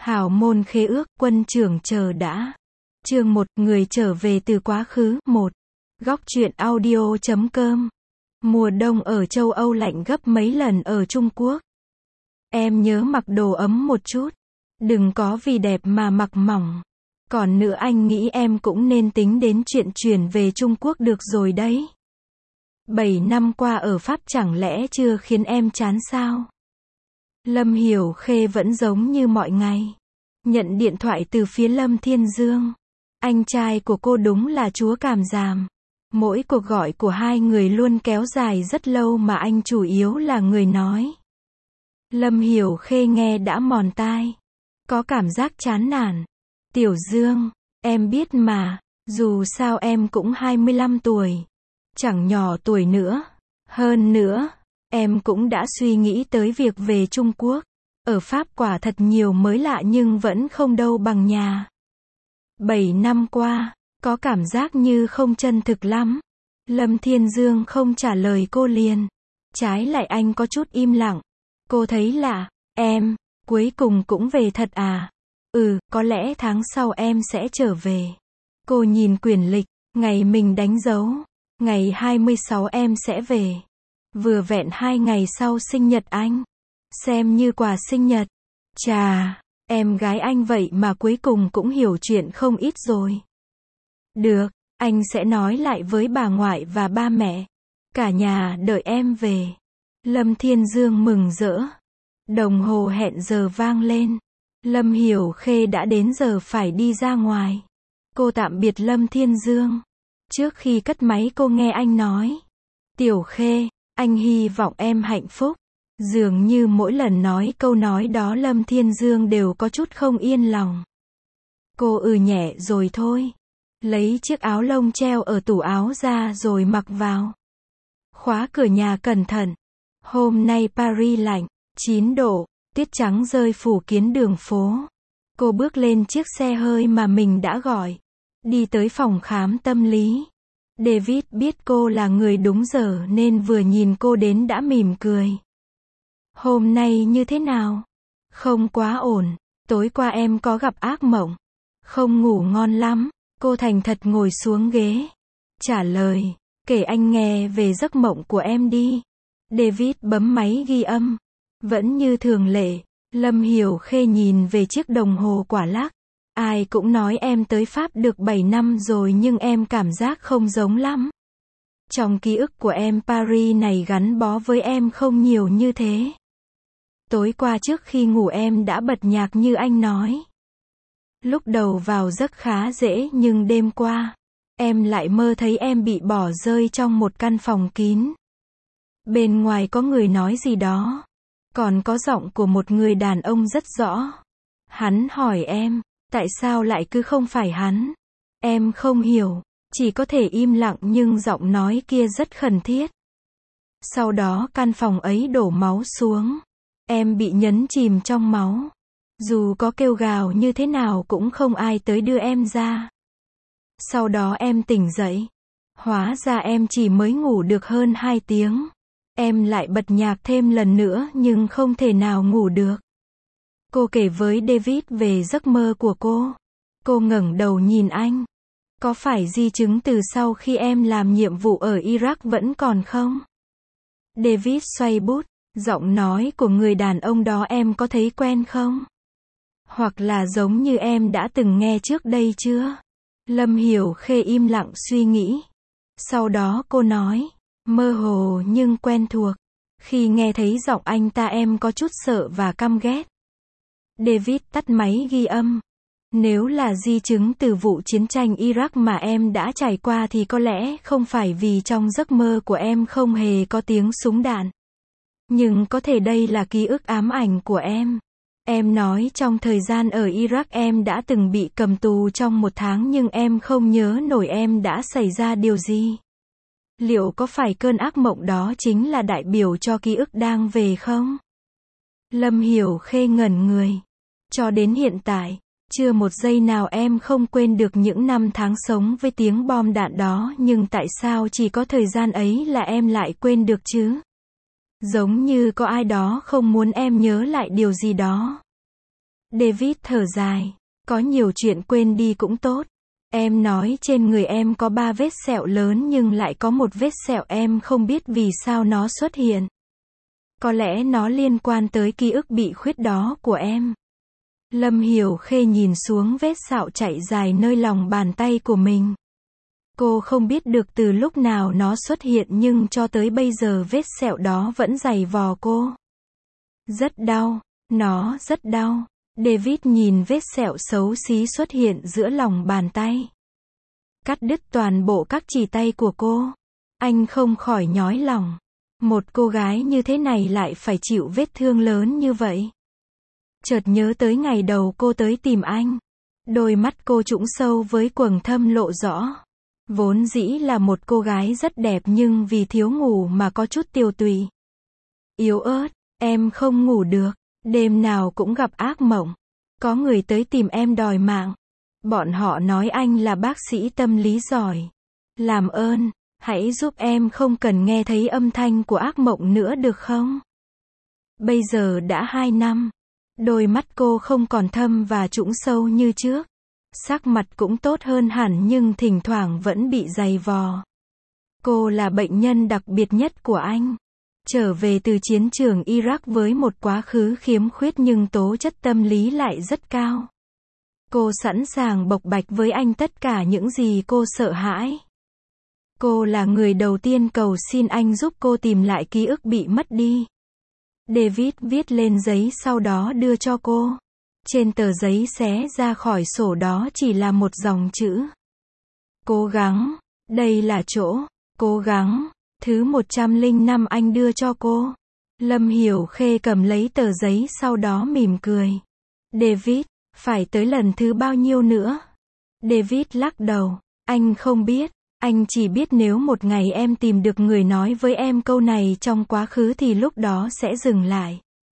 Hảo môn khế ước, quân trưởng chờ đã. Chương 1, người trở về từ quá khứ, 1. Góc truyện audio.com. Mùa đông ở châu Âu lạnh gấp mấy lần ở Trung Quốc. Em nhớ mặc đồ ấm một chút. Đừng có vì đẹp mà mặc mỏng. Còn nữa anh nghĩ em cũng nên tính đến chuyện chuyển về Trung Quốc được rồi đấy. 7 năm qua ở Pháp chẳng lẽ chưa khiến em chán sao? Lâm Hiểu Khê vẫn giống như mọi ngày. Nhận điện thoại từ phía Lâm Thiên Dương. Anh trai của cô đúng là chúa cảm giảm. Mỗi cuộc gọi của hai người luôn kéo dài rất lâu mà anh chủ yếu là người nói. Lâm Hiểu Khê nghe đã mòn tai. Có cảm giác chán nản. Tiểu Dương, em biết mà, dù sao em cũng 25 tuổi. Chẳng nhỏ tuổi nữa. Hơn nữa, em cũng đã suy nghĩ tới việc về Trung Quốc. Ở Pháp quả thật nhiều mới lạ nhưng vẫn không đâu bằng nhà. 7 năm qua, có cảm giác như không chân thực lắm. Lâm Thiên Dương không trả lời cô liền. Trái lại anh có chút im lặng. Cô thấy lạ, em, cuối cùng cũng về thật à? Có lẽ tháng sau em sẽ trở về. Cô nhìn quyển lịch, ngày mình đánh dấu. Ngày 26 em sẽ về. Vừa vẹn 2 ngày sau sinh nhật anh. Xem như quà sinh nhật. Chà, em gái anh vậy mà cuối cùng cũng hiểu chuyện không ít rồi. Được, anh sẽ nói lại với bà ngoại và ba mẹ. Cả nhà đợi em về. Lâm Thiên Dương mừng rỡ. Đồng hồ hẹn giờ vang lên. Lâm Hiểu Khê đã đến giờ phải đi ra ngoài. Cô tạm biệt Lâm Thiên Dương. Trước khi cất máy cô nghe anh nói. Tiểu Khê, anh hy vọng em hạnh phúc. Dường như mỗi lần nói câu nói đó Lâm Thiên Dương đều có chút không yên lòng. Cô nhẹ rồi thôi. Lấy chiếc áo lông treo ở tủ áo ra rồi mặc vào. Khóa cửa nhà cẩn thận. Hôm nay Paris lạnh, 9 độ, tuyết trắng rơi phủ kín đường phố. Cô bước lên chiếc xe hơi mà mình đã gọi. Đi tới phòng khám tâm lý. David biết cô là người đúng giờ nên vừa nhìn cô đến đã mỉm cười. Hôm nay như thế nào? Không quá ổn. Tối qua em có gặp ác mộng. Không ngủ ngon lắm. Cô thành thật ngồi xuống ghế. Trả lời. Kể anh nghe về giấc mộng của em đi. David bấm máy ghi âm. Vẫn như thường lệ. Lâm Hiểu Khê nhìn về chiếc đồng hồ quả lắc. Ai cũng nói em tới Pháp được 7 năm rồi nhưng em cảm giác không giống lắm. Trong ký ức của em Paris này gắn bó với em không nhiều như thế. Tối qua trước khi ngủ em đã bật nhạc như anh nói. Lúc đầu vào giấc khá dễ nhưng đêm qua, em lại mơ thấy em bị bỏ rơi trong một căn phòng kín. Bên ngoài có người nói gì đó. Còn có giọng của một người đàn ông rất rõ. Hắn hỏi em, tại sao lại cứ không phải hắn? Em không hiểu, chỉ có thể im lặng nhưng giọng nói kia rất khẩn thiết. Sau đó căn phòng ấy đổ máu xuống. Em bị nhấn chìm trong máu. Dù có kêu gào như thế nào cũng không ai tới đưa em ra. Sau đó em tỉnh dậy. Hóa ra em chỉ mới ngủ được hơn 2 tiếng. Em lại bật nhạc thêm lần nữa nhưng không thể nào ngủ được. Cô kể với David về giấc mơ của cô. Cô ngẩng đầu nhìn anh. Có phải di chứng từ sau khi em làm nhiệm vụ ở Iraq vẫn còn không? David xoay bút. Giọng nói của người đàn ông đó em có thấy quen không? Hoặc là giống như em đã từng nghe trước đây chưa? Lâm Hiểu Khê im lặng suy nghĩ. Sau đó cô nói. Mơ hồ nhưng quen thuộc. Khi nghe thấy giọng anh ta em có chút sợ và căm ghét. David tắt máy ghi âm. Nếu là di chứng từ vụ chiến tranh Iraq mà em đã trải qua thì có lẽ không phải vì trong giấc mơ của em không hề có tiếng súng đạn. Nhưng có thể đây là ký ức ám ảnh của em. Em nói trong thời gian ở Iraq em đã từng bị cầm tù trong 1 tháng nhưng em không nhớ nổi em đã xảy ra điều gì. Liệu có phải cơn ác mộng đó chính là đại biểu cho ký ức đang về không? Lâm Hiểu Khê ngẩn người. Cho đến hiện tại, chưa một giây nào em không quên được những năm tháng sống với tiếng bom đạn đó nhưng tại sao chỉ có thời gian ấy là em lại quên được chứ? Giống như có ai đó không muốn em nhớ lại điều gì đó. David thở dài. Có nhiều chuyện quên đi cũng tốt. Em nói trên người em có 3 vết sẹo lớn nhưng lại có một vết sẹo em không biết vì sao nó xuất hiện. Có lẽ nó liên quan tới ký ức bị khuyết đó của em. Lâm Hiểu Khê nhìn xuống vết sẹo chạy dài nơi lòng bàn tay của mình. Cô không biết được từ lúc nào nó xuất hiện nhưng cho tới bây giờ vết sẹo đó vẫn giày vò cô. Rất đau, nó rất đau. David nhìn vết sẹo xấu xí xuất hiện giữa lòng bàn tay. Cắt đứt toàn bộ các chỉ tay của cô. Anh không khỏi nhói lòng. Một cô gái như thế này lại phải chịu vết thương lớn như vậy. Chợt nhớ tới ngày đầu cô tới tìm anh. Đôi mắt cô trũng sâu với quầng thâm lộ rõ. Vốn dĩ là một cô gái rất đẹp nhưng vì thiếu ngủ mà có chút tiều tụy. Yếu ớt, em không ngủ được. Đêm nào cũng gặp ác mộng. Có người tới tìm em đòi mạng. Bọn họ nói anh là bác sĩ tâm lý giỏi. Làm ơn, hãy giúp em không cần nghe thấy âm thanh của ác mộng nữa được không? Bây giờ đã 2 năm. Đôi mắt cô không còn thâm và trũng sâu như trước. Sắc mặt cũng tốt hơn hẳn nhưng thỉnh thoảng vẫn bị giày vò. Cô là bệnh nhân đặc biệt nhất của anh. Trở về từ chiến trường Iraq với một quá khứ khiếm khuyết nhưng tố chất tâm lý lại rất cao. Cô sẵn sàng bộc bạch với anh tất cả những gì cô sợ hãi. Cô là người đầu tiên cầu xin anh giúp cô tìm lại ký ức bị mất đi. David viết lên giấy sau đó đưa cho cô. Trên tờ giấy xé ra khỏi sổ đó chỉ là một dòng chữ. Cố gắng, đây là chỗ, cố gắng. Thứ 105 anh đưa cho cô. Lâm Hiểu Khê cầm lấy tờ giấy sau đó mỉm cười. David, phải tới lần thứ bao nhiêu nữa? David lắc đầu. Anh không biết. Anh chỉ biết nếu một ngày em tìm được người nói với em câu này trong quá khứ thì lúc đó sẽ dừng lại.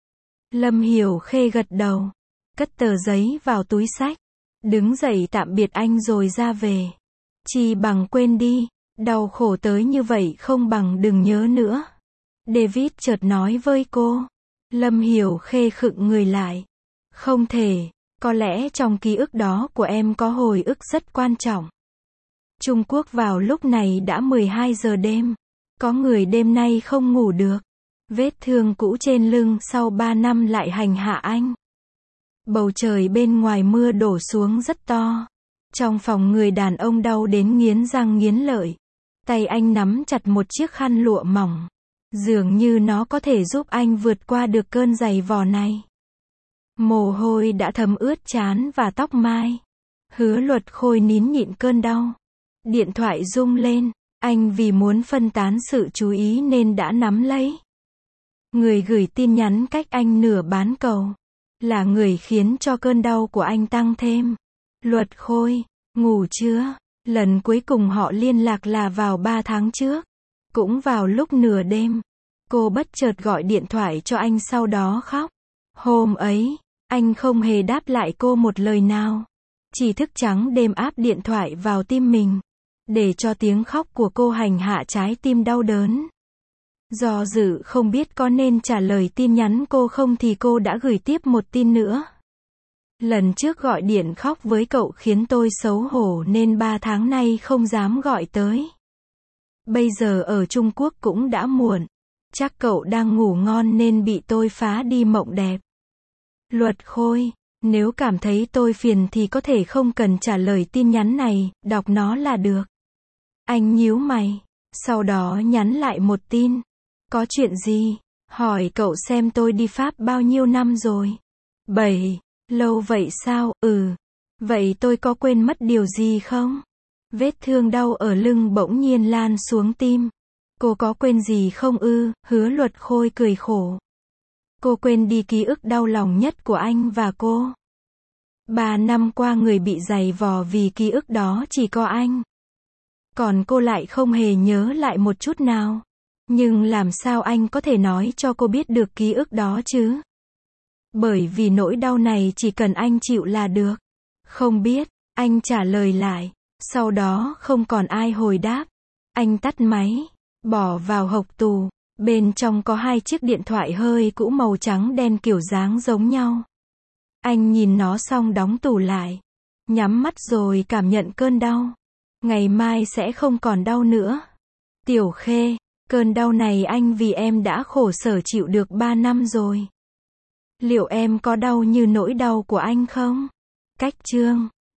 Lâm Hiểu Khê gật đầu. Cất tờ giấy vào túi xách. Đứng dậy tạm biệt anh rồi ra về. Chi bằng quên đi. Đau khổ tới như vậy không bằng đừng nhớ nữa. David chợt nói với cô. Lâm Hiểu Khê khựng người lại. Không thể, có lẽ trong ký ức đó của em có hồi ức rất quan trọng. Trung Quốc vào lúc này đã 12 giờ đêm. Có người đêm nay không ngủ được. Vết thương cũ trên lưng sau 3 năm lại hành hạ anh. Bầu trời bên ngoài mưa đổ xuống rất to. Trong phòng người đàn ông đau đến nghiến răng nghiến lợi. Tay anh nắm chặt một chiếc khăn lụa mỏng. Dường như nó có thể giúp anh vượt qua được cơn giày vò này. Mồ hôi đã thấm ướt trán và tóc mai. Hứa Luật Khôi nín nhịn cơn đau. Điện thoại rung lên. Anh vì muốn phân tán sự chú ý nên đã nắm lấy. Người gửi tin nhắn cách anh nửa bán cầu. Là người khiến cho cơn đau của anh tăng thêm. Luật Khôi, ngủ chưa? Lần cuối cùng họ liên lạc là vào 3 tháng trước. Cũng vào lúc nửa đêm. Cô bất chợt gọi điện thoại cho anh sau đó khóc. Hôm ấy, anh không hề đáp lại cô một lời nào. Chỉ thức trắng đêm áp điện thoại vào tim mình. Để cho tiếng khóc của cô hành hạ trái tim đau đớn. Do dự không biết có nên trả lời tin nhắn cô không thì cô đã gửi tiếp một tin nữa. Lần trước gọi điện khóc với cậu khiến tôi xấu hổ nên 3 tháng nay không dám gọi tới. Bây giờ ở Trung Quốc cũng đã muộn. Chắc cậu đang ngủ ngon nên bị tôi phá đi mộng đẹp. Luật Khôi, nếu cảm thấy tôi phiền thì có thể không cần trả lời tin nhắn này, đọc nó là được. Anh nhíu mày. Sau đó nhắn lại một tin. Có chuyện gì? Hỏi cậu xem tôi đi Pháp bao nhiêu năm rồi. 7. Lâu vậy sao? Vậy tôi có quên mất điều gì không? Vết thương đau ở lưng bỗng nhiên lan xuống tim. Cô có quên gì không ư? Hứa Luật Khôi cười khổ. Cô quên đi ký ức đau lòng nhất của anh và cô. 3 năm qua người bị giày vò vì ký ức đó chỉ có anh. Còn cô lại không hề nhớ lại một chút nào. Nhưng làm sao anh có thể nói cho cô biết được ký ức đó chứ? Bởi vì nỗi đau này chỉ cần anh chịu là được. Không biết, anh trả lời lại. Sau đó không còn ai hồi đáp. Anh tắt máy, bỏ vào hộc tủ. Bên trong có 2 chiếc điện thoại hơi cũ màu trắng đen kiểu dáng giống nhau. Anh nhìn nó xong đóng tủ lại. Nhắm mắt rồi cảm nhận cơn đau. Ngày mai sẽ không còn đau nữa. Tiểu Khê, cơn đau này anh vì em đã khổ sở chịu được 3 năm rồi. Liệu em có đau như nỗi đau của anh không? Cách chương